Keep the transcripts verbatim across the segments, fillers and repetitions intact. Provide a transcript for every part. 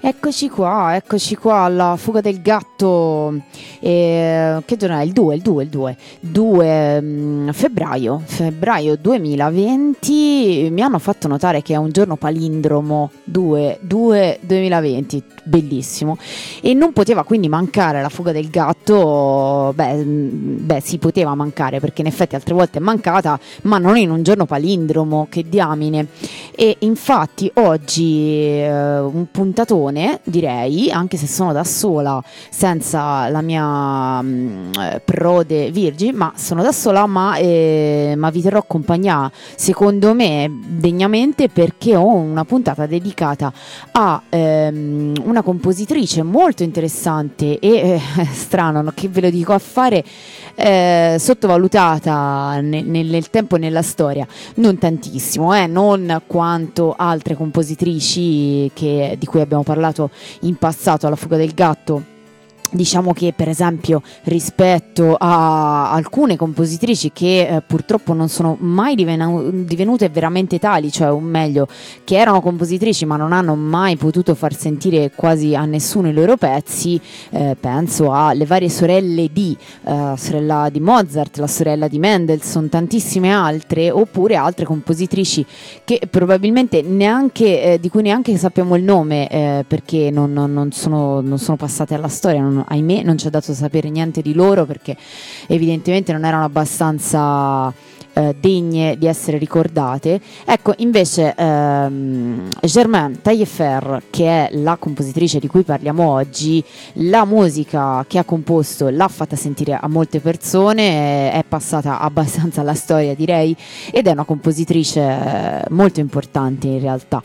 Eccoci qua, eccoci qua alla fuga del gatto. Eh, che giorno è? Il due, il due, il due. due febbraio, febbraio duemilaventi. Mi hanno fatto notare che è un giorno palindromo, due, due duemilaventi, bellissimo. E non poteva quindi mancare la fuga del gatto. Beh, beh, si poteva mancare perché in effetti altre volte è mancata, ma non in un giorno palindromo, che diamine. E infatti oggi eh, un puntatone, direi, anche se sono da sola senza la mia mh, prode Virgi, ma sono da sola, ma, eh, ma vi terrò compagnia, secondo me degnamente, perché ho una puntata dedicata a ehm, una compositrice molto interessante e eh, strano, no? Che ve lo dico a fare, eh, sottovalutata ne, nel, nel tempo e nella storia, non tantissimo, eh, non quanto altre compositrici che, di cui abbiamo parlato in passato alla fuga del gatto. Diciamo che per esempio rispetto a alcune compositrici che eh, purtroppo non sono mai divenu- divenute veramente tali, cioè o meglio che erano compositrici ma non hanno mai potuto far sentire quasi a nessuno i loro pezzi, eh, penso alle varie sorelle di eh, sorella di Mozart, la sorella di Mendelssohn, tantissime altre, oppure altre compositrici che probabilmente neanche eh, di cui neanche sappiamo il nome, eh, perché non, non, non, sono, non sono passate alla storia, non ahimè non ci è dato sapere niente di loro perché evidentemente non erano abbastanza eh, degne di essere ricordate. Ecco, invece ehm, Germaine Taillefer, che è la compositrice di cui parliamo oggi, la musica che ha composto l'ha fatta sentire a molte persone, è passata abbastanza alla storia, direi, ed è una compositrice molto importante in realtà,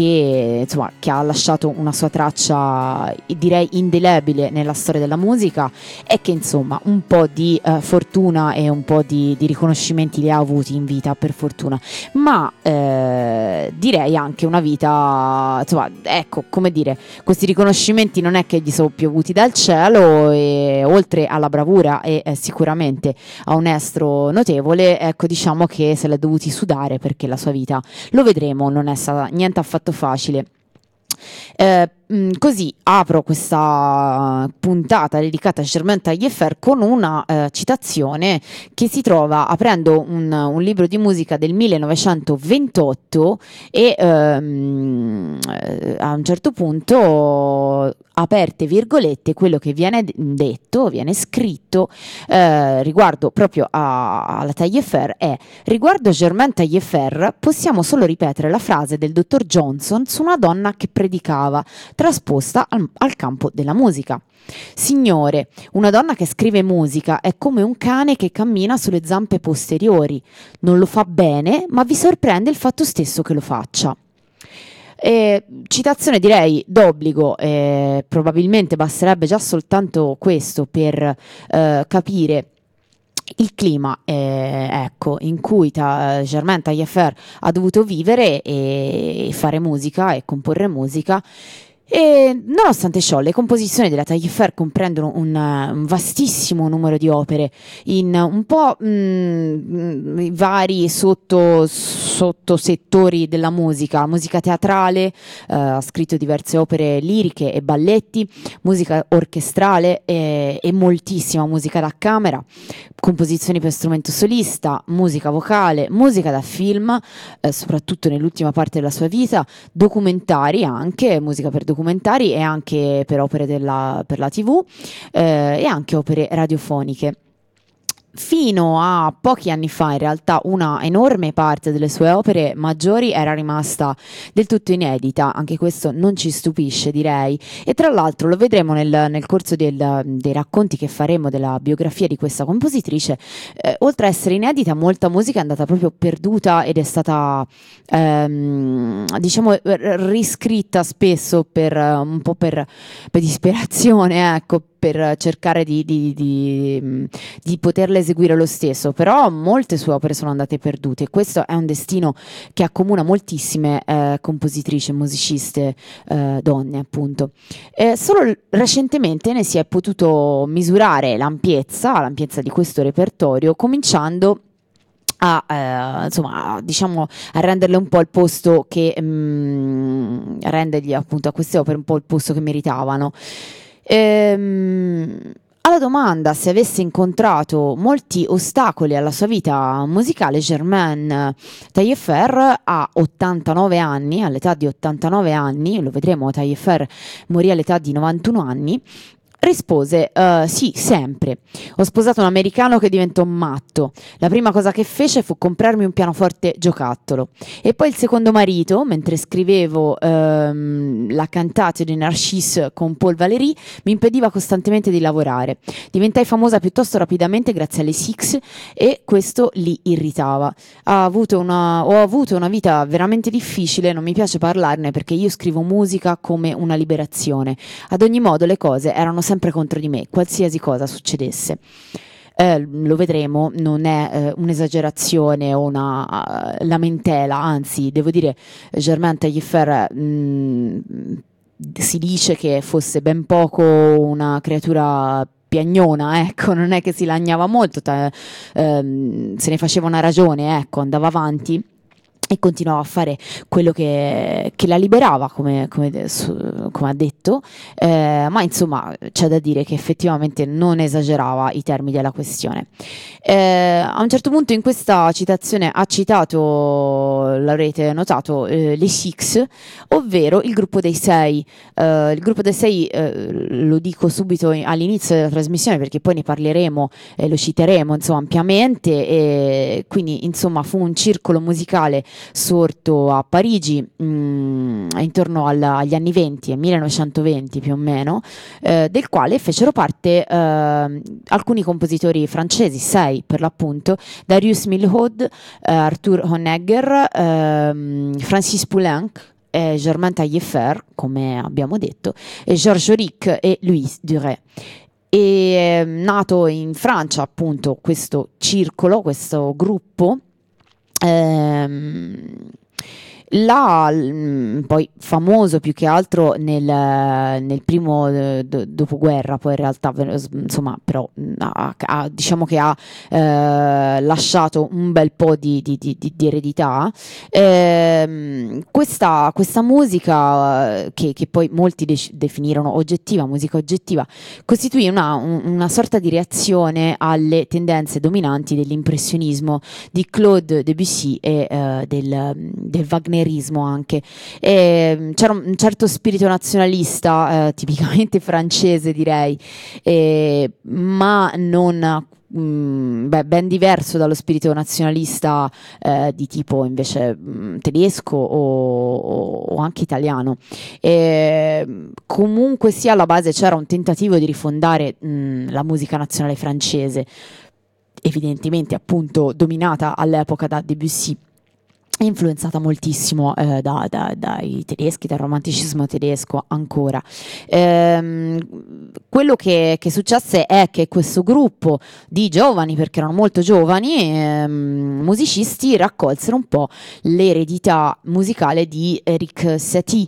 che insomma che ha lasciato una sua traccia, direi, indelebile nella storia della musica, e che insomma un po' di eh, fortuna e un po' di, di riconoscimenti li ha avuti in vita, per fortuna, ma eh, direi anche una vita, insomma, ecco, come dire, questi riconoscimenti non è che gli sono piovuti dal cielo, e oltre alla bravura e eh, sicuramente a un estro notevole, ecco, diciamo che se l'è dovuti sudare, perché la sua vita, lo vedremo, non è stata niente affatto facile. Eh, mh, così apro questa puntata dedicata a Germaine Taillefer con una eh, citazione che si trova aprendo un, un libro di musica del millenovecentoventotto, e ehm, eh, a un certo punto, aperte virgolette, quello che viene detto, viene scritto eh, riguardo proprio a, alla Taillefer è: riguardo a Germaine Taillefer possiamo solo ripetere la frase del dottor Johnson su una donna che predicava, trasposta al, al campo della musica. Signore, una donna che scrive musica è come un cane che cammina sulle zampe posteriori. Non lo fa bene, ma vi sorprende il fatto stesso che lo faccia. Eh, citazione, direi, d'obbligo, eh, probabilmente basterebbe già soltanto questo per eh, capire il clima eh, ecco, in cui ta, Germaine Taillefer ha dovuto vivere e, e fare musica e comporre musica. E nonostante ciò, le composizioni della Taillefer comprendono un, un vastissimo numero di opere in un po' mh, vari sotto, sottosettori della musica: musica teatrale, eh, ha scritto diverse opere liriche e balletti, musica orchestrale e, e moltissima musica da camera, composizioni per strumento solista, musica vocale, musica da film, eh, soprattutto nell'ultima parte della sua vita, documentari anche, musica per documentari e anche per opere della, per la tivù, eh, e anche opere radiofoniche. Fino a pochi anni fa, in realtà, una enorme parte delle sue opere maggiori era rimasta del tutto inedita. Anche questo non ci stupisce, direi, e tra l'altro lo vedremo nel, nel corso del, dei racconti che faremo della biografia di questa compositrice. Eh, oltre a essere inedita, molta musica è andata proprio perduta ed è stata ehm, diciamo riscritta spesso per un po' per, per disperazione, ecco, per cercare di, di, di, di poterle eseguire lo stesso, però molte sue opere sono andate perdute. Questo è un destino che accomuna moltissime eh, compositrici e musiciste eh, donne, appunto. Eh, solo recentemente ne si è potuto misurare l'ampiezza, l'ampiezza di questo repertorio, cominciando a, eh, insomma, a, diciamo, a renderle un po' il posto che mh, rendergli appunto a queste opere un po' il posto che meritavano. Ehm, alla domanda se avesse incontrato molti ostacoli alla sua vita musicale, Germaine Taillefer a ottantanove anni, all'età di ottantanove anni, lo vedremo, Taillefer morì all'età di novantuno anni, rispose uh, sì, sempre. Ho sposato un americano che diventò matto. La prima cosa che fece fu comprarmi un pianoforte giocattolo. E poi il secondo marito, mentre scrivevo um, la cantate di Narcisse con Paul Valéry, mi impediva costantemente di lavorare. Diventai famosa piuttosto rapidamente grazie alle Six e questo li irritava. Ha avuto una, ho avuto una vita veramente difficile, non mi piace parlarne perché io scrivo musica come una liberazione. Ad ogni modo le cose erano sempre contro di me, qualsiasi cosa succedesse. Eh, lo vedremo, non è eh, un'esagerazione o una uh, lamentela, anzi, devo dire, Germaine Taillefer mh, si dice che fosse ben poco una creatura piagnona, ecco, non è che si lagnava molto, ta- ehm, se ne faceva una ragione, ecco, andava avanti e continuava a fare quello che, che la liberava, come, come, su, come ha detto, eh, ma insomma c'è da dire che effettivamente non esagerava i termini della questione. Eh, a un certo punto in questa citazione ha citato, l'avrete notato, eh, le Six, ovvero il gruppo dei sei. Eh, il gruppo dei sei, eh, lo dico subito all'inizio della trasmissione perché poi ne parleremo e lo citeremo insomma ampiamente, e quindi insomma fu un circolo musicale sorto a Parigi mh, intorno alla, agli anni venti, millenovecentoventi più o meno, eh, del quale fecero parte eh, alcuni compositori francesi, sei per l'appunto, Darius Milhaud, eh, Arthur Honegger, ehm, Francis Poulenc, eh, Germaine Taillefer, come abbiamo detto, e Georges Auric e Louis Duret. E nato in Francia appunto questo circolo, questo gruppo, Ehm, là, mh, poi famoso più che altro nel, nel primo eh, do- dopoguerra, poi in realtà ve- insomma però mh, ha- ha- diciamo che ha eh, lasciato un bel po' di, di- di- di- di eredità. Ehm, questa, questa musica eh, che, che poi molti de- definirono oggettiva, musica oggettiva, costituì una, un- una sorta di reazione alle tendenze dominanti dell'impressionismo di Claude Debussy e eh, del, del wagnerismo anche. E, c'era un certo spirito nazionalista, eh, tipicamente francese direi, eh, ma non mh, beh, ben diverso dallo spirito nazionalista eh, di tipo invece mh, tedesco o, o- o anche italiano. E, comunque sia alla base c'era un tentativo di rifondare mh, la musica nazionale francese, evidentemente appunto dominata all'epoca da Debussy, influenzata moltissimo eh, da- da- dai tedeschi, dal romanticismo tedesco ancora. Ehm, quello che, che successe è che questo gruppo di giovani, perché erano molto giovani, ehm, musicisti raccolsero un po' l'eredità musicale di Eric Satie,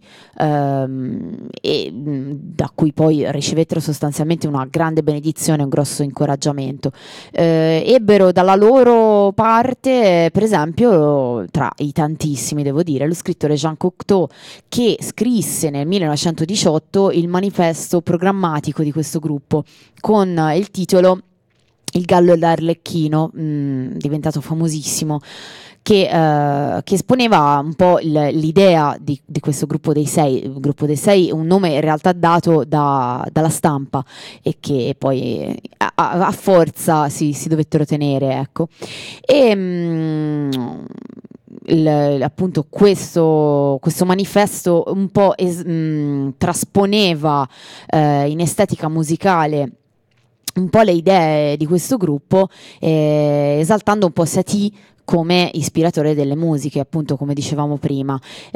ehm, e mh, da cui poi ricevettero sostanzialmente una grande benedizione, un grosso incoraggiamento. Eh, ebbero dalla loro parte, eh, per esempio, tra i tantissimi, devo dire, lo scrittore Jean Cocteau, che scrisse nel millenovecentodiciotto il manifesto programmatico di questo gruppo con eh, il titolo Il gallo e l'Arlecchino, mh, diventato famosissimo, che, eh, che esponeva un po' il- l'idea di, di questo gruppo dei sei, il gruppo dei sei, un nome in realtà dato da- dalla stampa e che poi a, a- a forza si, si dovettero tenere, ecco. E mh, il- appunto questo, questo manifesto un po' es- mh, trasponeva eh, in estetica musicale un po' le idee di questo gruppo, eh, esaltando un po' Satie come ispiratore delle musiche, appunto come dicevamo prima.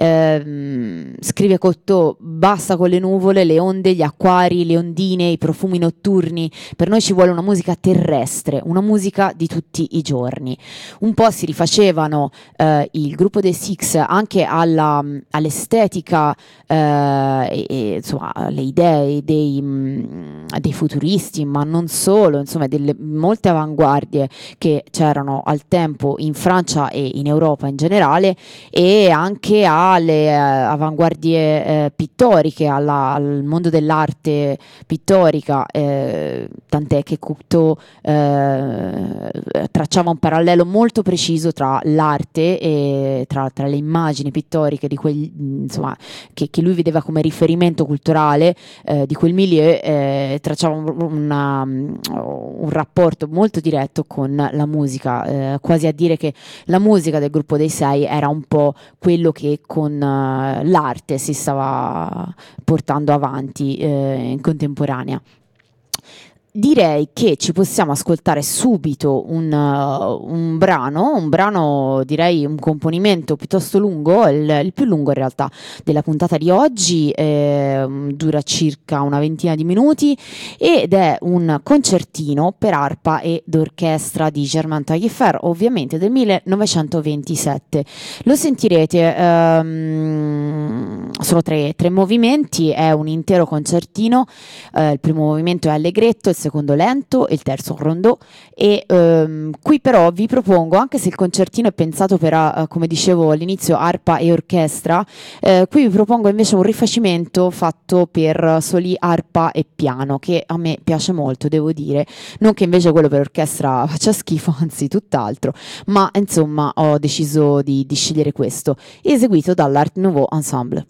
Ehm, scrive Cocteau: basta con le nuvole, le onde, gli acquari, le ondine, i profumi notturni, per noi ci vuole una musica terrestre, una musica di tutti i giorni. Un po' si rifacevano eh, il gruppo dei Six anche alla, all'estetica eh, e, e, insomma alle idee dei, mh, dei futuristi, ma non solo, insomma delle molte avanguardie che c'erano al tempo in Francia e in Europa in generale, e anche alle eh, avanguardie eh, pittoriche, alla- al mondo dell'arte pittorica, eh, tant'è che Cocteau eh, tracciava un parallelo molto preciso tra l'arte e tra, tra le immagini pittoriche di quel, insomma, che, che lui vedeva come riferimento culturale eh, di quel milieu, eh, tracciava un, una- un rapporto molto diretto con la musica, eh, quasi a dire che la musica del gruppo dei Sei era un po' quello che con eh, l'arte si stava portando avanti eh, in contemporanea. Direi che ci possiamo ascoltare subito un, uh, un brano, un brano, direi un componimento piuttosto lungo, il, il più lungo in realtà della puntata di oggi, eh, dura circa una ventina di minuti ed è un concertino per arpa ed orchestra di Germain Taillefer, ovviamente del millenovecentoventisette. Lo sentirete, ehm, sono tre, tre movimenti, è un intero concertino, eh, il primo movimento è allegretto, il secondo lento e il terzo rondò, e ehm, qui però vi propongo, anche se il concertino è pensato per, eh, come dicevo all'inizio, arpa e orchestra, eh, qui vi propongo invece un rifacimento fatto per soli arpa e piano, che a me piace molto, devo dire, non che invece quello per orchestra faccia schifo, anzi tutt'altro, ma insomma ho deciso di, di scegliere questo, eseguito dall'Art Nouveau Ensemble.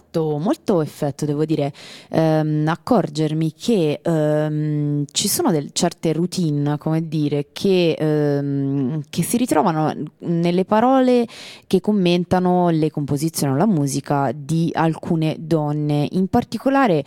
fatto molto effetto, devo dire, ehm, accorgermi che ehm, ci sono del- certe routine, come dire, che, ehm, che si ritrovano nelle parole che commentano le composizioni o la musica di alcune donne, in particolare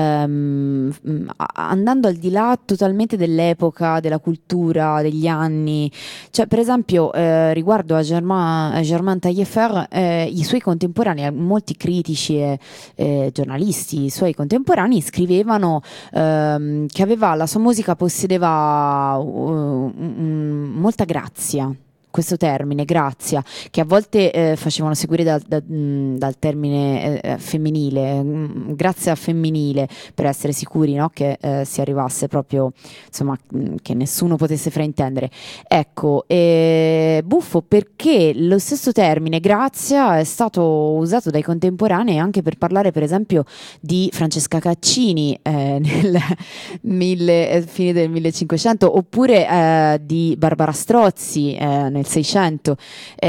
ehm, m- a- andando al di là totalmente dell'epoca, della cultura, degli anni. Cioè, per esempio, eh, riguardo a Germain, a Germain Taillefer, eh, i suoi contemporanei, molti critici e eh, giornalisti, i suoi contemporanei scrivevano ehm, che aveva, la sua musica possedeva uh, mm, molta grazia. Questo termine, grazia, che a volte eh, facevano seguire da- da- mh, dal termine eh, eh, femminile, mh, grazia femminile, per essere sicuri, no, che eh, si arrivasse proprio, insomma, mh, che nessuno potesse fraintendere. Ecco, eh, buffo perché lo stesso termine grazia è stato usato dai contemporanei anche per parlare, per esempio, di Francesca Caccini eh, nel mille, eh, fine del millecinquecento, oppure eh, di Barbara Strozzi eh, nel seicento,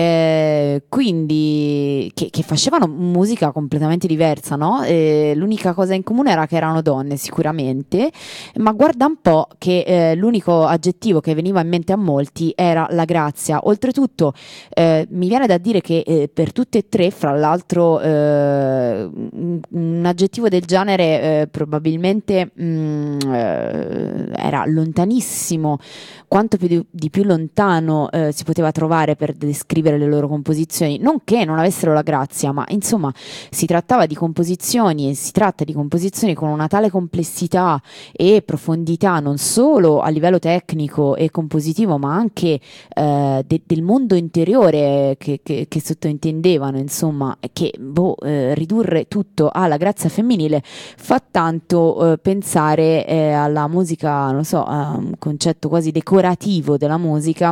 eh, quindi che, che facevano musica completamente diversa, no? Eh, l'unica cosa in comune era che erano donne, sicuramente, ma guarda un po' che eh, l'unico aggettivo che veniva in mente a molti era la grazia. Oltretutto, eh, mi viene da dire che eh, per tutte e tre, fra l'altro, eh, un, un aggettivo del genere eh, probabilmente mh, eh, era lontanissimo, quanto più di, di più lontano eh, si poteva trovare per descrivere le loro composizioni. Non che non avessero la grazia, ma insomma si trattava di composizioni e si tratta di composizioni con una tale complessità e profondità, non solo a livello tecnico e compositivo, ma anche eh, de- del mondo interiore che, che- che sottointendevano, insomma, che boh, eh, ridurre tutto alla grazia femminile fa tanto eh, pensare eh, alla musica, non so, a un concetto quasi decorativo della musica.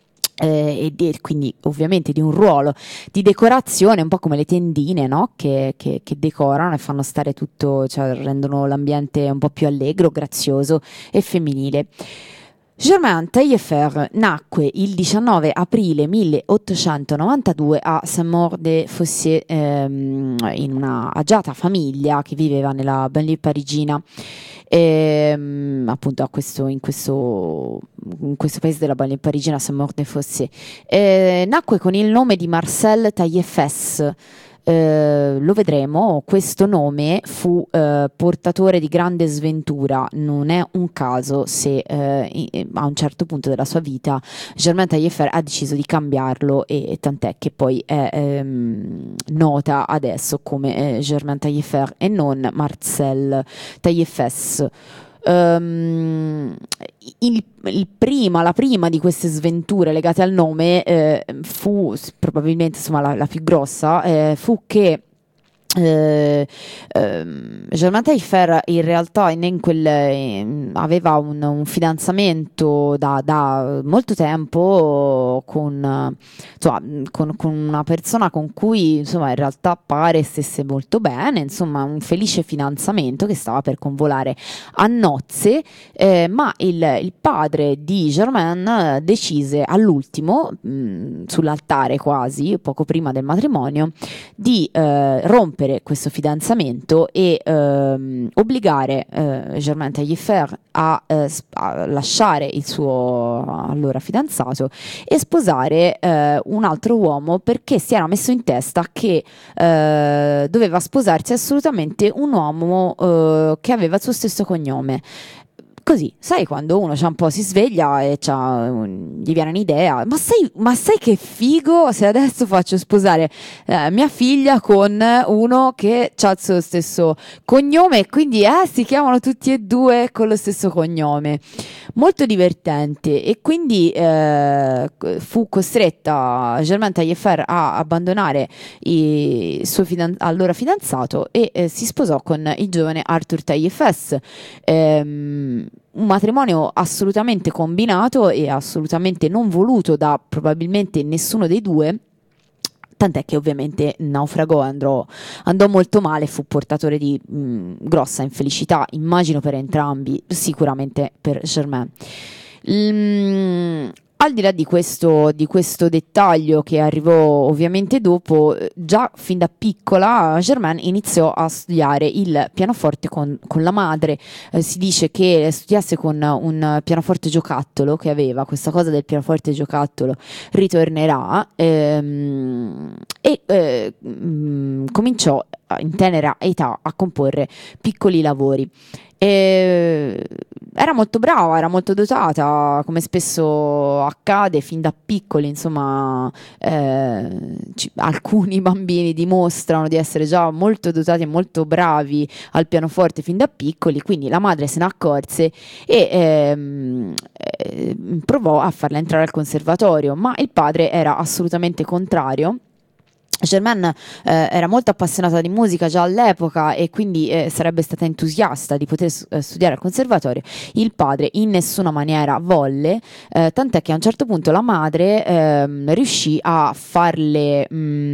Eh, e di- quindi ovviamente di un ruolo di decorazione, un po' come le tendine, no? Che, che- che decorano e fanno stare tutto, cioè rendono l'ambiente un po' più allegro, grazioso e femminile. Germain Taillefer nacque il diciannove aprile milleottocentonovantadue a Saint-Maur-des-Fossés, ehm, in una agiata famiglia che viveva nella banlieue parigina. Ehm, appunto a questo, in, questo, in questo paese della banlieue parigina, Saint-Maur-des-Fossés. Eh, nacque con il nome di Marcel Taillefesse. Eh, lo vedremo, questo nome fu eh, portatore di grande sventura. Non è un caso se eh, i- a un certo punto della sua vita Germain Taillefer ha deciso di cambiarlo, e, e tant'è che poi è ehm, nota adesso come eh, Germain Taillefer e non Marcel Taillefesse. Ehm, il, il prima, la prima di queste sventure legate al nome eh, fu s- probabilmente, insomma, la, la più grossa, eh, fu che eh, ehm, Germain Taillefer in realtà in, in quel, in- aveva un, un fidanzamento da, da molto tempo con, eh, insomma, con, con una persona con cui, insomma, in realtà pare stesse molto bene, insomma un felice fidanzamento che stava per convolare a nozze, eh, ma il, il padre di Germain eh, decise all'ultimo, mh, sull'altare quasi, poco prima del matrimonio, di eh, rompere questo fidanzamento e ehm, obbligare eh, Germain Taillefer a, eh, sp- a lasciare il suo allora fidanzato e sposare eh, un altro uomo, perché si era messo in testa che eh, doveva sposarsi assolutamente un uomo eh, che aveva il suo stesso cognome. Così, sai, quando uno c'ha un po' si sveglia e c'ha, un- gli viene un'idea, ma sai, ma sai che figo se adesso faccio sposare eh, mia figlia con uno che ha il suo stesso cognome, e quindi eh, si chiamano tutti e due con lo stesso cognome. Molto divertente, e quindi eh, fu costretta Germaine Taillefer a abbandonare il suo fidan- allora fidanzato e eh, si sposò con il giovane Arthur Taillefesse. Ehm, un matrimonio assolutamente combinato e assolutamente non voluto da probabilmente nessuno dei due, tant'è che ovviamente naufragò, andò, andò molto male, fu portatore di mh, grossa infelicità, immagino per entrambi, sicuramente per Germain. Mm, Al di là di questo, di questo dettaglio che arrivò ovviamente dopo, eh, già fin da piccola Germaine iniziò a studiare il pianoforte con, con la madre. Eh, si dice che studiasse con un pianoforte giocattolo che aveva, questa cosa del pianoforte giocattolo ritornerà, ehm, e eh, mh, cominciò in tenera età a comporre piccoli lavori. E era molto brava, era molto dotata, come spesso accade fin da piccoli, insomma, eh, ci- alcuni bambini dimostrano di essere già molto dotati e molto bravi al pianoforte fin da piccoli, quindi la madre se ne accorse e ehm, eh, provò a farla entrare al conservatorio, ma il padre era assolutamente contrario. Germaine eh, era molto appassionata di musica già all'epoca e quindi eh, sarebbe stata entusiasta di poter s- eh, studiare al conservatorio. Il padre in nessuna maniera volle, eh, tant'è che a un certo punto la madre ehm, riuscì a farle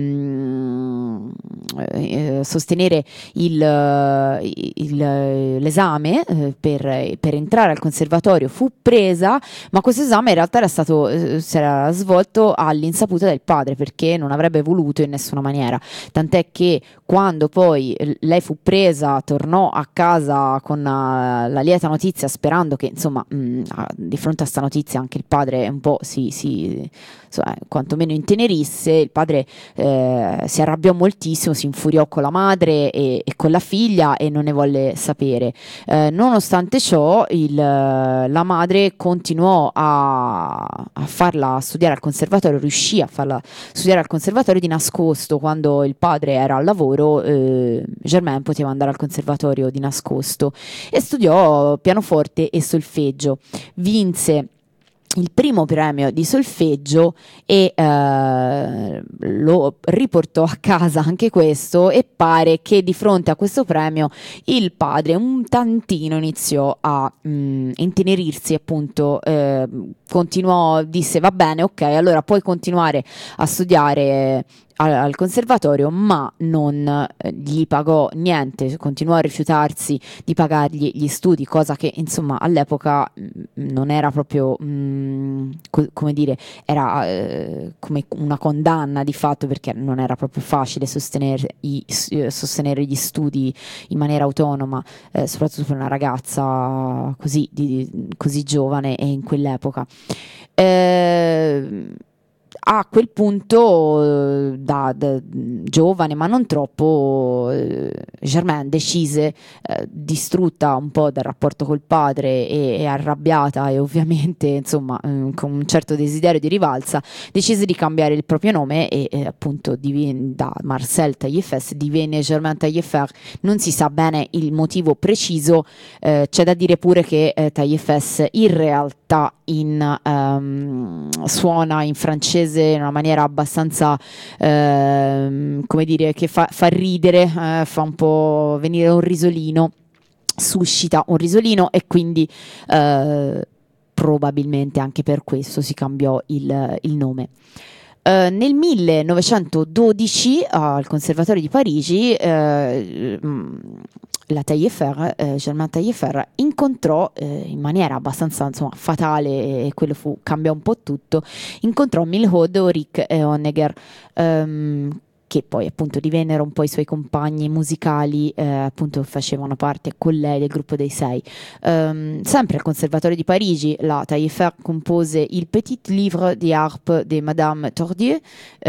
mm, eh, sostenere il, eh, il- l'esame eh, per, per entrare al conservatorio. Fu presa, ma questo esame in realtà era stato, eh, si era svolto all'insaputa del padre perché non avrebbe voluto in nessuna maniera, tant'è che quando poi eh, lei fu presa tornò a casa con uh, la lieta notizia sperando che insomma mh, a- di fronte a sta notizia anche il padre un po' si, si insomma, quantomeno intenerisse. Il padre eh, si arrabbiò moltissimo, si infuriò con la madre e, e con la figlia e non ne volle sapere. Eh, nonostante ciò il, la madre continuò a, a farla studiare al conservatorio, riuscì a farla studiare al conservatorio di nascosto. Quando il padre era al lavoro, eh, Germaine poteva andare al conservatorio di nascosto e studiò pianoforte e solfeggio. Vinse il primo premio di solfeggio e eh, lo riportò a casa anche questo, e pare che di fronte a questo premio il padre un tantino iniziò a mh, intenerirsi, appunto, eh, continuò, disse va bene, ok, allora puoi continuare a studiare al, al conservatorio, ma non eh, gli pagò niente, continuò a rifiutarsi di pagargli gli studi, cosa che insomma all'epoca mh, non era proprio, mh, co- come dire, era eh, come una condanna di fatto, perché non era proprio facile sostenere, i- s- eh, sostenere gli studi in maniera autonoma, eh, soprattutto per una ragazza così, di- così giovane e in quell'epoca. Eh, a quel punto, eh, da, da, mh, giovane ma non troppo, eh, Germaine decise, eh, distrutta un po' dal rapporto col padre e, e arrabbiata e ovviamente insomma mm, con un certo desiderio di rivalsa, decise di cambiare il proprio nome e eh, appunto diven- da Marcel Taillefer divenne Germaine Taillefer. Non si sa bene il motivo preciso, eh, c'è da dire pure che eh, Taillefer in realtà in, ehm, suona in francese in una maniera abbastanza, ehm, come dire, che fa, fa ridere, eh, fa un po' venire un risolino, suscita un risolino, e quindi eh, probabilmente anche per questo si cambiò il, il nome. Eh, nel millenovecentododici al Conservatorio di Parigi, eh, mh, la Taillefer, eh, Germaine Taillefer incontrò, eh, in maniera abbastanza insomma, fatale, e quello fu, cambiò un po' tutto, incontrò Milhaud, Auric e Honegger, ehm, che poi appunto divennero un po' i suoi compagni musicali, eh, appunto facevano parte con lei del gruppo dei sei. Ehm, sempre al Conservatorio di Parigi la Taillefer compose il Petit Livre des Harpes di Madame Tordieu,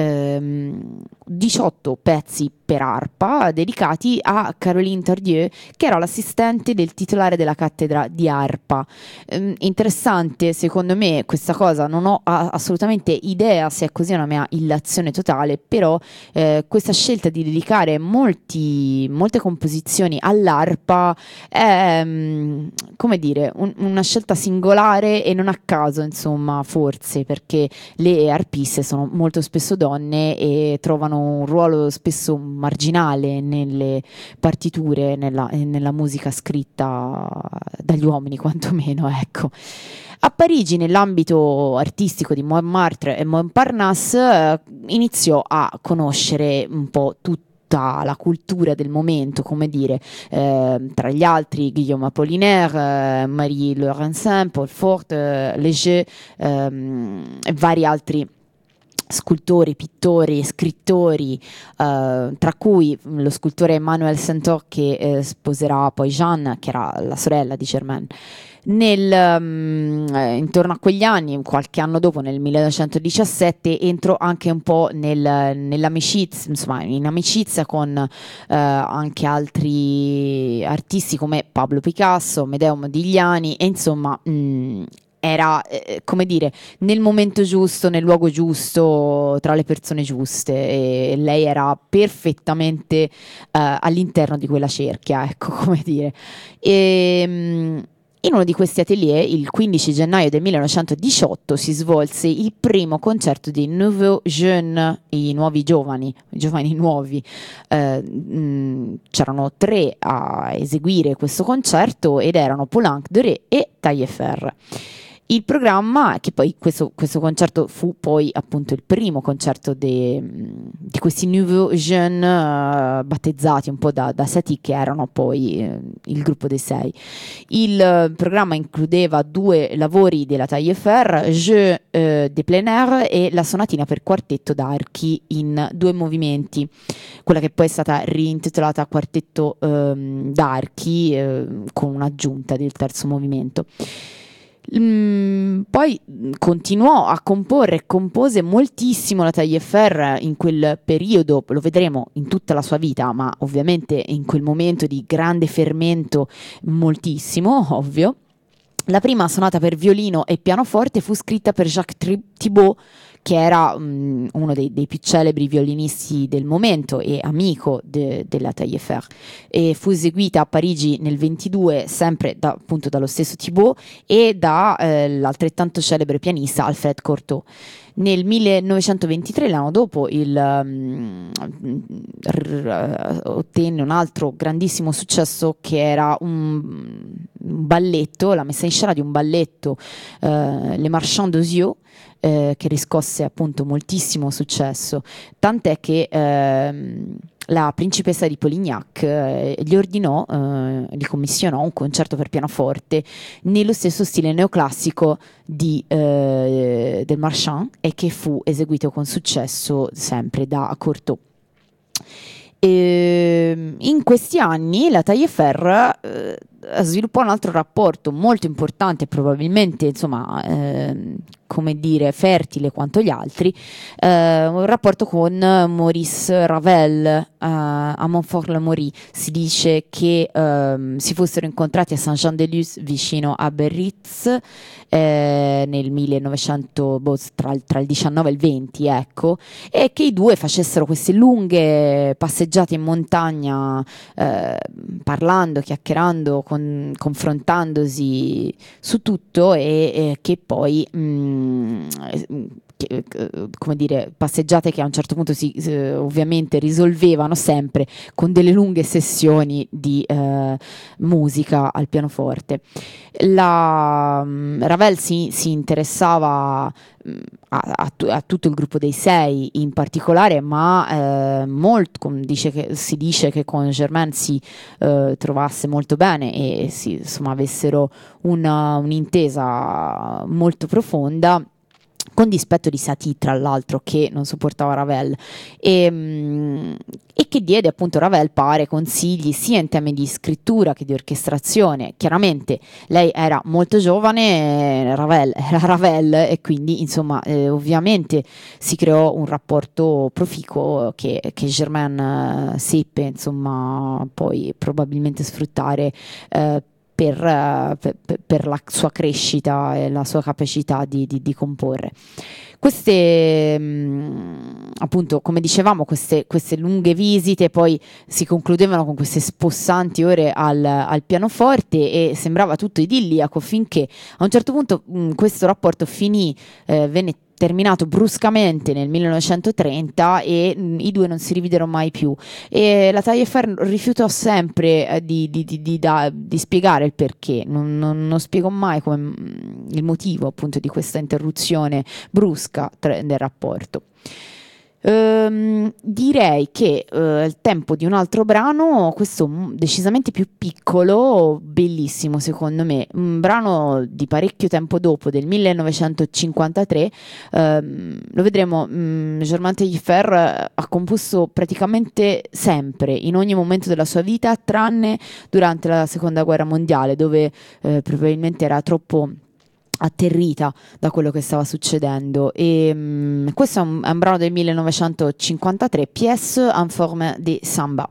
ehm, diciotto pezzi per arpa dedicati a Caroline Tardieu, che era l'assistente del titolare della cattedra di arpa. Ehm, interessante secondo me questa cosa, non ho a- assolutamente idea se è così, è una mia illazione totale, però eh, questa scelta di dedicare molti, molte composizioni all'arpa è, mm, come dire, un- una scelta singolare e non a caso, insomma, forse perché le arpiste sono molto spesso donne e trovano un ruolo spesso marginale nelle partiture, nella, nella musica scritta dagli uomini, quantomeno, ecco. A Parigi, nell'ambito artistico di Montmartre e Montparnasse, eh, iniziò a conoscere un po' tutti tutta la cultura del momento, come dire, eh, tra gli altri Guillaume Apollinaire, eh, Marie Laurencin, Paul Fort, eh, Léger, ehm, e vari altri scultori, pittori, scrittori, eh, tra cui lo scultore Emmanuel Sentor, che eh, sposerà poi Jeanne, che era la sorella di Germaine. Nel, um, eh, intorno a quegli anni, qualche anno dopo, nel millenovecentodiciassette, entro anche un po' nel, nell'amicizia, insomma, in amicizia con eh, anche altri artisti come Pablo Picasso, Medeo Modigliani, e insomma mh, era, eh, come dire, nel momento giusto, nel luogo giusto, tra le persone giuste, e lei era perfettamente eh, all'interno di quella cerchia, ecco, come dire. E, mh, in uno di questi atelier, il quindici gennaio del millenovecentodiciotto, si svolse il primo concerto dei Nouveaux Jeunes, i nuovi giovani, i giovani nuovi. Eh, mh, c'erano tre a eseguire questo concerto ed erano Poulenc, Doré e Taillefer. Il programma, che poi questo, questo concerto fu poi appunto il primo concerto de, di questi Nouveaux Jeunes, uh, battezzati un po' da, da Satie, che erano poi uh, il gruppo dei sei. Il uh, programma includeva due lavori della Taillefer, Jeux uh, de plein air e la sonatina per quartetto d'archi in due movimenti, quella che poi è stata riintitolata Quartetto um, d'archi uh, con un'aggiunta del terzo movimento. Mm, poi continuò a comporre e compose moltissimo la Taillefer in quel periodo, lo vedremo in tutta la sua vita, ma ovviamente in quel momento di grande fermento moltissimo, ovvio. La prima sonata per violino e pianoforte fu scritta per Jacques Thibaud, che era um, uno dei, dei più celebri violinisti del momento e amico de, della Taillefer, e fu eseguita a Parigi nel ventidue, sempre da, appunto dallo stesso Thibaud e dall'altrettanto eh, celebre pianista Alfred Cortot. Nel millenovecentoventitré, l'anno dopo, il, um, r- ottenne un altro grandissimo successo, che era un, un balletto, la messa in scena di un balletto, uh, Les Marchands d'Osieux, eh, che riscosse appunto moltissimo successo, tant'è che ehm, la principessa di Polignac eh, gli ordinò, eh, gli commissionò un concerto per pianoforte nello stesso stile neoclassico di, eh, del Marchand, e che fu eseguito con successo sempre da Cortot. E in questi anni la Taillefer eh, sviluppò un altro rapporto molto importante, probabilmente, insomma, eh, come dire, fertile quanto gli altri, eh, un rapporto con Maurice Ravel, eh, a Montfort-l'Amaury. Si dice che eh, si fossero incontrati a Saint-Jean-de-Luz, vicino a Biarritz, eh, nel millenovecento, boh, tra, il, tra il diciannove e il venti, ecco, e che i due facessero queste lunghe passeggiate in montagna, eh, parlando, chiacchierando, con, confrontandosi su tutto, e, e che poi mh, che, come dire, passeggiate che a un certo punto si eh, ovviamente risolvevano sempre con delle lunghe sessioni di eh, musica al pianoforte. La um, Ravel si, si interessava mh, a, a, a tutto il gruppo dei sei in particolare, ma eh, molt, com, dice che, si dice che con Germaine si eh, trovasse molto bene e si, insomma, avessero una, un'intesa molto profonda, con dispetto di Satie, tra l'altro, che non sopportava Ravel, e, mh, e che diede appunto Ravel, pare, consigli sia in temi di scrittura che di orchestrazione. Chiaramente lei era molto giovane, Ravel era Ravel, e quindi insomma eh, ovviamente si creò un rapporto proficuo che, che Germaine eh, seppe insomma poi probabilmente sfruttare eh, Per, per, per la sua crescita e la sua capacità di, di, di comporre. Queste, mh, appunto, come dicevamo, queste, queste lunghe visite poi si concludevano con queste spossanti ore al, al pianoforte, e sembrava tutto idilliaco, finché a un certo punto mh, questo rapporto finì, eh, venne terminato bruscamente nel millenovecentotrenta, e mh, i due non si rividero mai più, e la Taillefer rifiutò sempre eh, di, di, di, di, da, di spiegare il perché, non, non, non spiegò mai come, mh, il motivo appunto di questa interruzione brusca tra, del rapporto. Ehm, direi che eh, è il tempo di un altro brano, questo m- decisamente più piccolo, bellissimo secondo me, un brano di parecchio tempo dopo, del millenovecentocinquantatré. Ehm, lo vedremo. mm, Germain Taillefer eh, ha composto praticamente sempre, in ogni momento della sua vita, tranne durante la seconda guerra mondiale, dove eh, probabilmente era troppo atterrita da quello che stava succedendo. E mm, questo è un, è un brano del millenovecentocinquantatré, Pièce en forme de samba.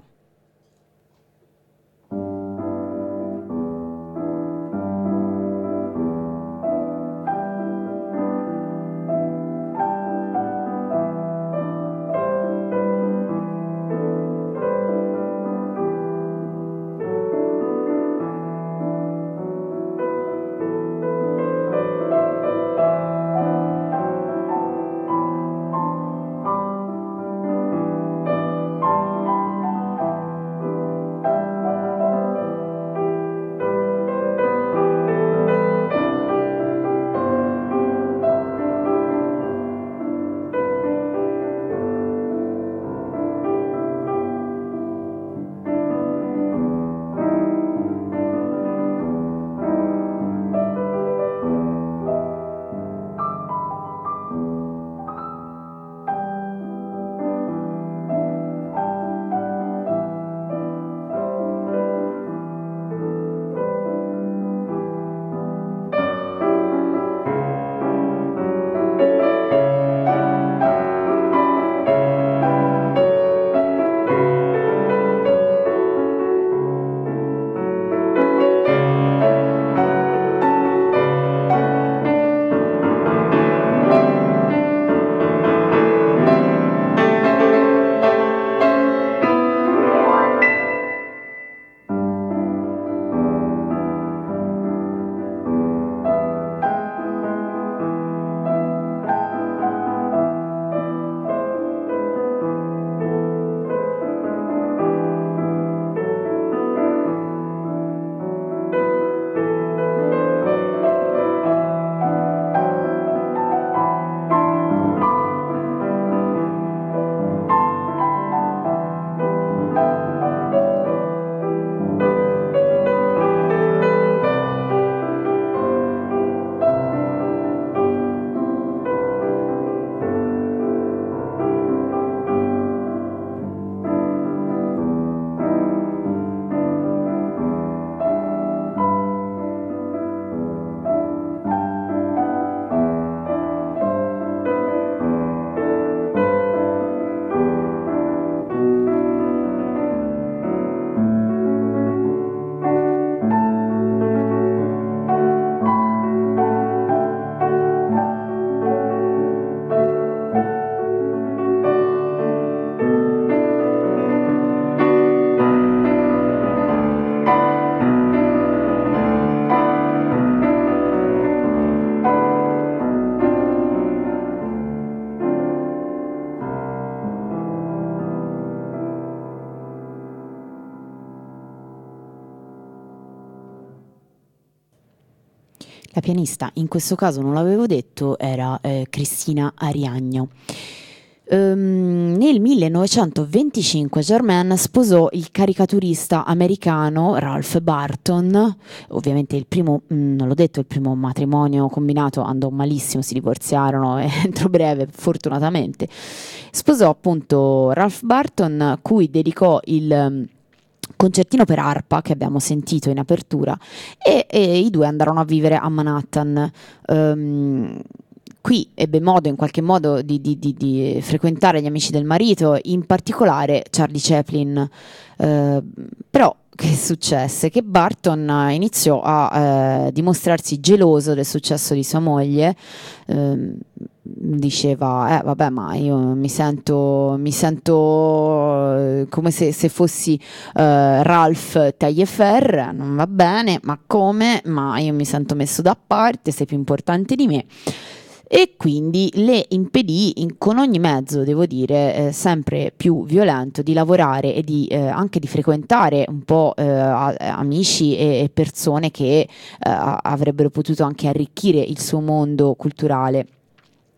La pianista, in questo caso non l'avevo detto, era eh, Cristina Ariagno. Ehm, nel millenovecentoventicinque Germain sposò il caricaturista americano Ralph Barton. Ovviamente il primo, mh, non l'ho detto, il primo matrimonio combinato andò malissimo, si divorziarono eh, entro breve, fortunatamente. Sposò appunto Ralph Barton, cui dedicò il um, concertino per arpa che abbiamo sentito in apertura, e, e i due andarono a vivere a Manhattan. Um, qui ebbe modo in qualche modo di, di, di, di frequentare gli amici del marito, in particolare Charlie Chaplin. Uh, però che successe? Che Barton iniziò a eh, dimostrarsi geloso del successo di sua moglie. Eh, diceva, eh vabbè, ma io mi sento, mi sento eh, come se, se fossi eh, Ralph Taillefer, non va bene, ma come? Ma io mi sento messo da parte, sei più importante di me. E quindi le impedì in, con ogni mezzo, devo dire, eh, sempre più violento, di lavorare e di, eh, anche di frequentare un po' eh, a, amici e, e persone che eh, avrebbero potuto anche arricchire il suo mondo culturale.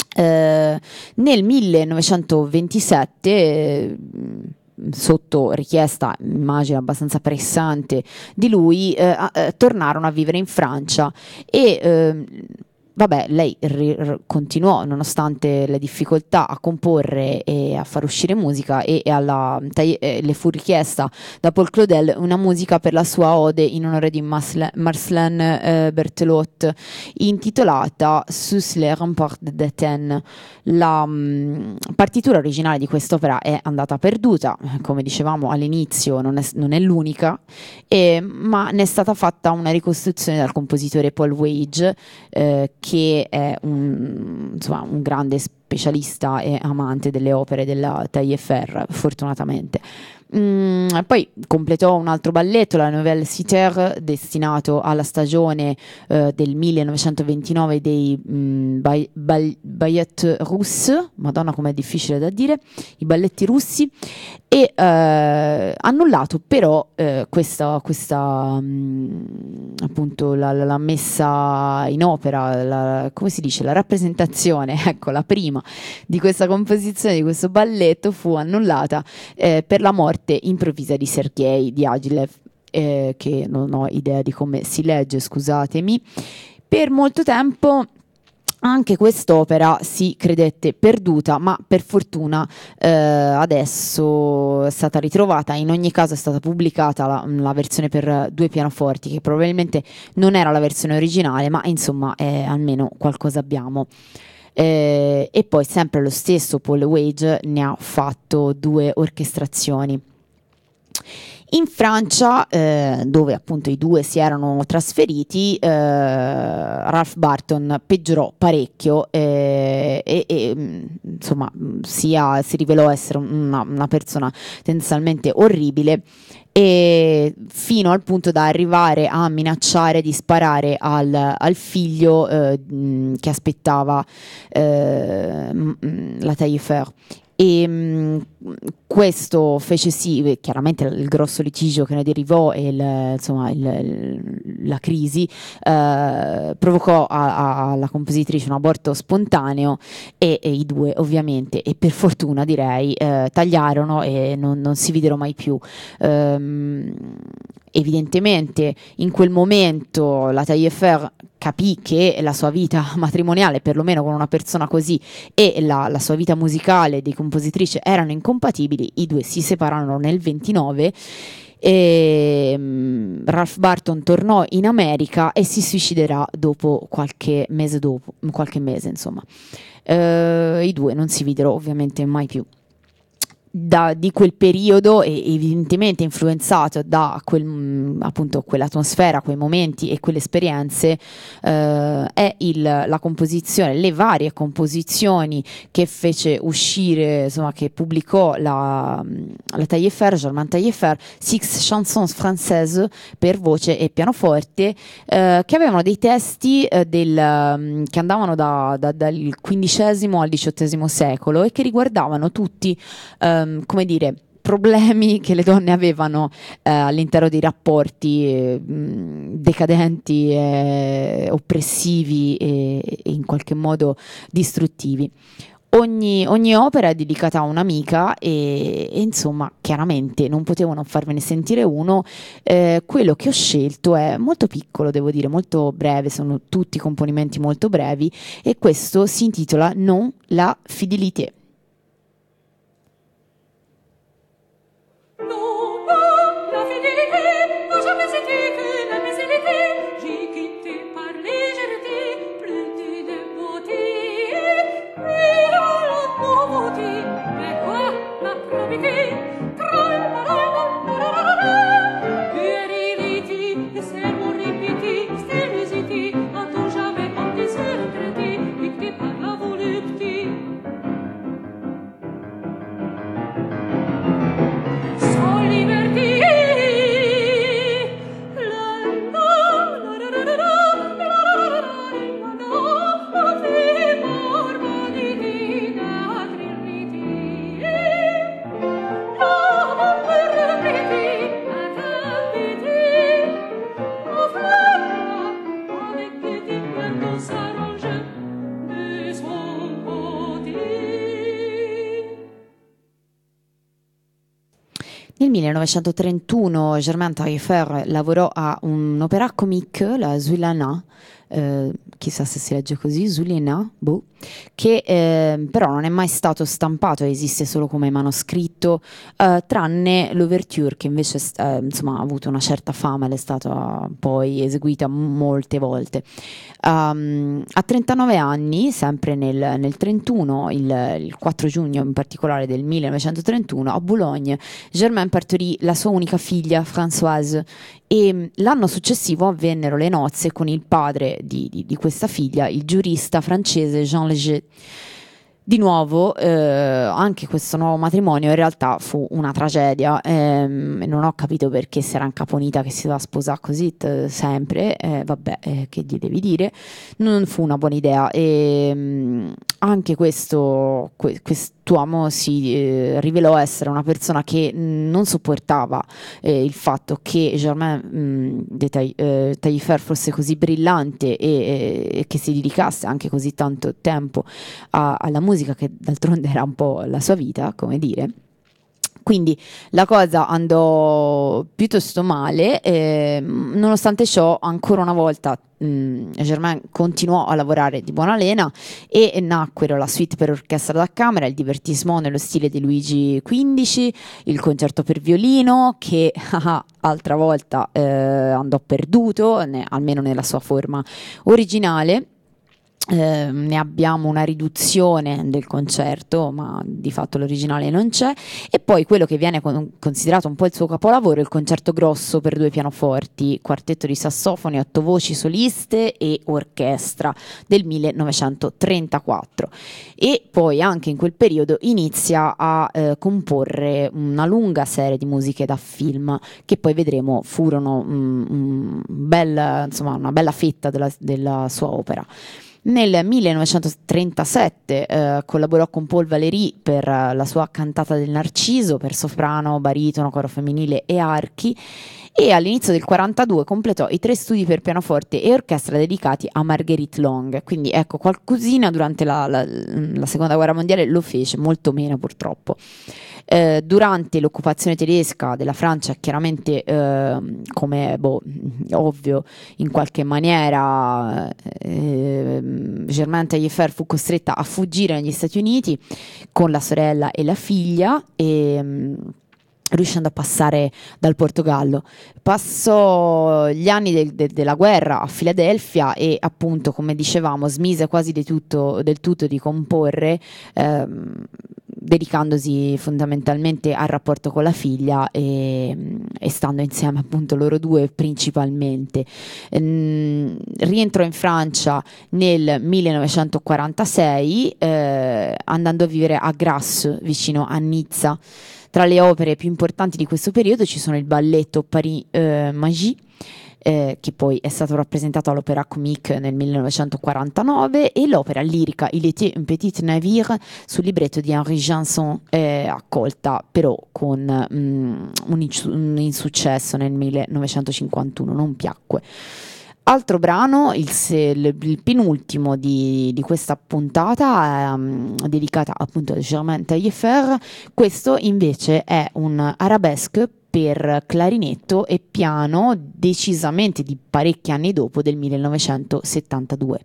Eh, nel millenovecentoventisette, eh, sotto richiesta, immagino abbastanza pressante di lui, eh, eh, tornarono a vivere in Francia e eh, vabbè, lei ri- r- continuò, nonostante le difficoltà, a comporre e a far uscire musica, e, e alla, tagli- eh, le fu richiesta da Paul Claudel una musica per la sua ode in onore di Masle- Marcel eh, Berthelot, intitolata Sous les remparts d'Étain. La mh, partitura originale di quest'opera è andata perduta, come dicevamo all'inizio, non è, non è l'unica, e, ma ne è stata fatta una ricostruzione dal compositore Paul Weitz, eh, che è un, insomma, un grande specialista e amante delle opere della Taillefer, fortunatamente. Mm, poi completò un altro balletto, la Nouvelle Citer, destinato alla stagione eh, del millenovecentoventinove dei mm, Bay- Bal- Ballets Russes, madonna com'è difficile da dire, i balletti russi, e eh, annullato però eh, questa, questa mh, appunto la, la- la messa in opera, la, come si dice, la rappresentazione, ecco, la prima di questa composizione, di questo balletto, fu annullata eh, per la morte improvvisa di Sergei Diaghilev, eh, che non ho idea di come si legge, scusatemi. Per molto tempo anche quest'opera si credette perduta, ma per fortuna eh, adesso è stata ritrovata. In ogni caso è stata pubblicata la, la versione per due pianoforti, che probabilmente non era la versione originale, ma insomma eh, almeno qualcosa abbiamo. Eh, e poi sempre lo stesso Paul Weitz ne ha fatto due orchestrazioni. In Francia, eh, dove appunto i due si erano trasferiti, eh, Ralph Barton peggiorò parecchio eh, e, e mh, insomma sia, si rivelò essere una, una persona tendenzialmente orribile, e fino al punto da arrivare a minacciare di sparare al, al figlio eh, mh, che aspettava eh, mh, la Taillefer. E mh, questo fece sì, chiaramente il grosso litigio che ne derivò e il, insomma, il, il, la crisi eh, provocò alla compositrice un aborto spontaneo, e, e i due ovviamente, e per fortuna direi, eh, tagliarono e non, non si videro mai più. Ehm, evidentemente in quel momento la Taillefer capì che la sua vita matrimoniale, perlomeno con una persona così, e la, la sua vita musicale di compositrice erano incompatibili. I due si separarono nel ventinove e um, Ralph Barton tornò in America e si suiciderà dopo qualche mese dopo, qualche mese insomma. Uh, i due non si videro ovviamente mai più. Da, di quel periodo, e evidentemente influenzato da quel, mh, appunto quell'atmosfera, quei momenti e quelle esperienze, eh, è il, la composizione, le varie composizioni che fece uscire, insomma che pubblicò la, la Taillefer, Germaine Taillefer, Six Chansons Françaises per voce e pianoforte, eh, che avevano dei testi eh, del, che andavano da, da, dal quindicesimo al diciottesimo secolo e che riguardavano tutti eh, come dire, problemi che le donne avevano eh, all'interno dei rapporti eh, decadenti, eh, oppressivi e, e in qualche modo distruttivi. Ogni, ogni opera è dedicata a un'amica e, e insomma chiaramente non potevo non farvene sentire uno. Eh, quello che ho scelto è molto piccolo, devo dire, molto breve, sono tutti componimenti molto brevi, e questo si intitola Non la fidélité. nel millenovecentotrentuno Germain Taillefer lavorò a un opéra comique, la Zulana, eh, chissà se si legge così, Zulena, boh, che eh, però non è mai stato stampato, esiste solo come manoscritto, eh, tranne l'ouverture che invece eh, insomma, ha avuto una certa fama ed è stata poi eseguita molte volte. Um, a trentanove anni, sempre nel, nel trentuno, il, il quattro giugno in particolare del millenovecentotrentuno, a Boulogne, Germain partorì la sua unica figlia, Françoise, e l'anno successivo avvennero le nozze con il padre di, di, di questa figlia, il giurista francese Jean Leger. Di nuovo, eh, anche questo nuovo matrimonio in realtà fu una tragedia, ehm, non ho capito perché si era incaponita che si doveva sposare così t- sempre, eh, vabbè, eh, che gli devi dire, non fu una buona idea e mh, anche questo, que- quest'uomo si eh, rivelò essere una persona che mh, non sopportava eh, il fatto che Germain mh, de Tai- eh, Taillefer fosse così brillante e, e- e che si dedicasse anche così tanto tempo a- alla musica, che d'altronde era un po' la sua vita, come dire. Quindi la cosa andò piuttosto male, eh, nonostante ciò, ancora una volta mh, Germain continuò a lavorare di buona lena e nacquero la suite per orchestra da camera, il divertissement nello stile di Luigi quindici, il concerto per violino che ah, altra volta eh, andò perduto, ne- almeno nella sua forma originale. Eh, ne abbiamo una riduzione del concerto, ma di fatto l'originale non c'è. E poi quello che viene con- considerato un po' il suo capolavoro, il concerto grosso per due pianoforti, quartetto di sassofoni, otto voci soliste e orchestra del millenovecentotrentaquattro. E poi anche in quel periodo inizia a eh, comporre una lunga serie di musiche da film che poi vedremo furono mm, mm, bella, insomma, una bella fetta della, della sua opera. Nel millenovecentotrentasette eh, collaborò con Paul Valéry per eh, la sua Cantata del Narciso per soprano, baritono, coro femminile e archi, e all'inizio del quarantadue completò i tre studi per pianoforte e orchestra dedicati a Marguerite Long. Quindi ecco, qualcosina durante la, la, la seconda guerra mondiale lo fece, molto meno purtroppo. Eh, durante l'occupazione tedesca della Francia, chiaramente, eh, come boh, ovvio, in qualche maniera eh, Germaine Taillefer fu costretta a fuggire negli Stati Uniti con la sorella e la figlia e mh, riuscendo a passare dal Portogallo. Passò gli anni del- de- della guerra a Filadelfia e appunto, come dicevamo, smise quasi di tutto, del tutto di comporre, ehm, dedicandosi fondamentalmente al rapporto con la figlia e, e stando insieme appunto loro due principalmente. Ehm, rientrò in Francia nel millenovecentoquarantasei, eh, andando a vivere a Grasse, vicino a Nizza. Tra le opere più importanti di questo periodo ci sono il balletto Paris eh, Magie, eh, che poi è stato rappresentato all'Opéra Comique nel millenovecentoquarantanove, e l'opera lirica Il était un petit navire sul libretto di Henri Janson, eh, accolta però con mm, un, insu- un insuccesso nel millenovecentocinquantuno, non piacque. Altro brano, il, se- il- il penultimo di, di questa puntata, ehm, dedicata appunto a Germain Taillefer. Questo invece è un arabesque per clarinetto e piano, decisamente di parecchi anni dopo, del millenovecentosettantadue.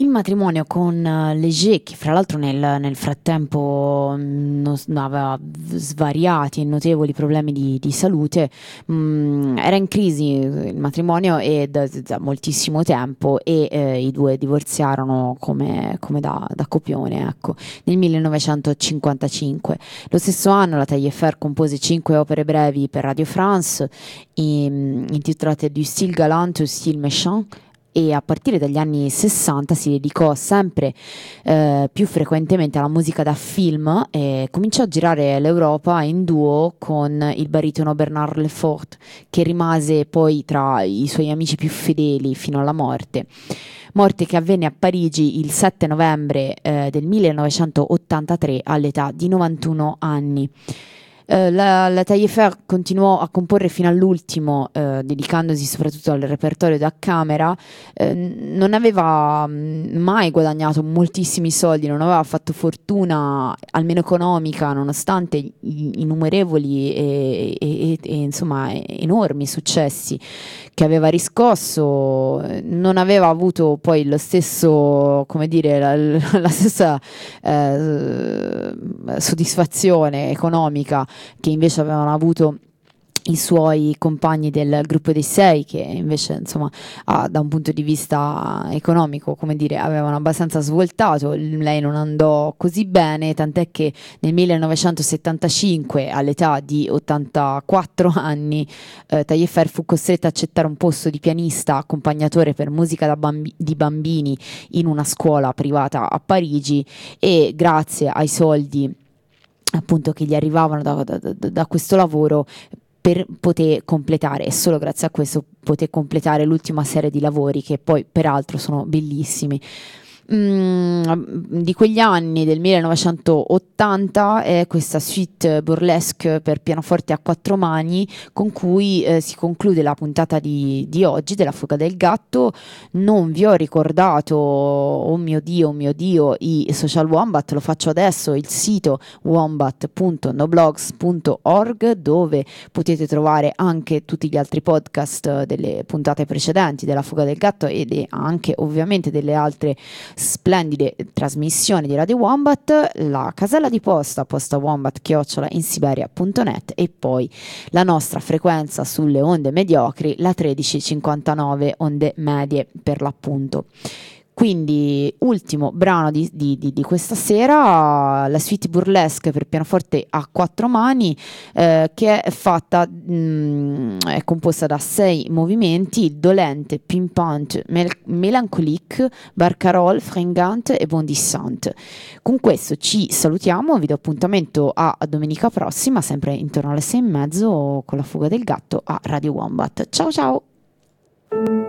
Il matrimonio con eh, Léger, che fra l'altro nel, nel frattempo mh, non- aveva svariati e notevoli problemi di, di salute, mh, era in crisi il matrimonio e da, da moltissimo tempo e eh, i due divorziarono come, come da, da copione, ecco, nel millenovecentocinquantacinque. Lo stesso anno la Taillefer compose cinque opere brevi per Radio France, in- intitolate Du style galant au style méchant, e a partire dagli anni sessanta si dedicò sempre eh, più frequentemente alla musica da film e cominciò a girare l'Europa in duo con il baritono Bernard Lefort, che rimase poi tra i suoi amici più fedeli fino alla morte. Morte che avvenne a Parigi il sette novembre eh, del millenovecentottantatré all'età di novantuno anni. Eh, la, la Taillefer continuò a comporre fino all'ultimo, eh, dedicandosi soprattutto al repertorio da camera. Eh, non aveva mh, mai guadagnato moltissimi soldi, non aveva fatto fortuna, almeno economica, nonostante i innumerevoli e, e- e- e, insomma enormi successi che aveva riscosso. Non aveva avuto poi lo stesso, come dire, la, la stessa eh, soddisfazione economica che invece avevano avuto i suoi compagni del gruppo dei sei, che invece insomma ah, da un punto di vista economico, come dire, avevano abbastanza svoltato. Lei non andò così bene, tant'è che nel millenovecentosettantacinque, all'età di ottantaquattro anni, eh, Taillefer fu costretta a accettare un posto di pianista accompagnatore per musica da bambi- di bambini in una scuola privata a Parigi, e grazie ai soldi appunto che gli arrivavano da, da- da- da questo lavoro, per poter completare, e solo grazie a questo poter completare l'ultima serie di lavori, che poi peraltro sono bellissimi. Mm, di quegli anni del millenovecentottanta è questa suite burlesque per pianoforte a quattro mani con cui eh, si conclude la puntata di, di oggi della Fuga del Gatto. Non vi ho ricordato, oh mio Dio, oh mio Dio, i social Wombat. Lo faccio adesso: il sito wombat punto noblogs punto org, dove potete trovare anche tutti gli altri podcast delle puntate precedenti della Fuga del Gatto e de- anche ovviamente delle altre splendide trasmissioni di Radio Wombat, la casella di posta posta wombat chiocciola insiberia punto net, e poi la nostra frequenza sulle onde mediocri, la tredici cinquantanove, onde medie per l'appunto. Quindi, ultimo brano di, di- di- di questa sera, la suite burlesque per pianoforte a quattro mani, eh, che è fatta, mh, è composta da sei movimenti: dolente, pimpante, mel- mélancolique, barcarolle, fringante e bondissante. Con questo ci salutiamo, vi do appuntamento a, a domenica prossima, sempre intorno alle sei e mezzo, con la Fuga del Gatto a Radio Wombat. Ciao ciao!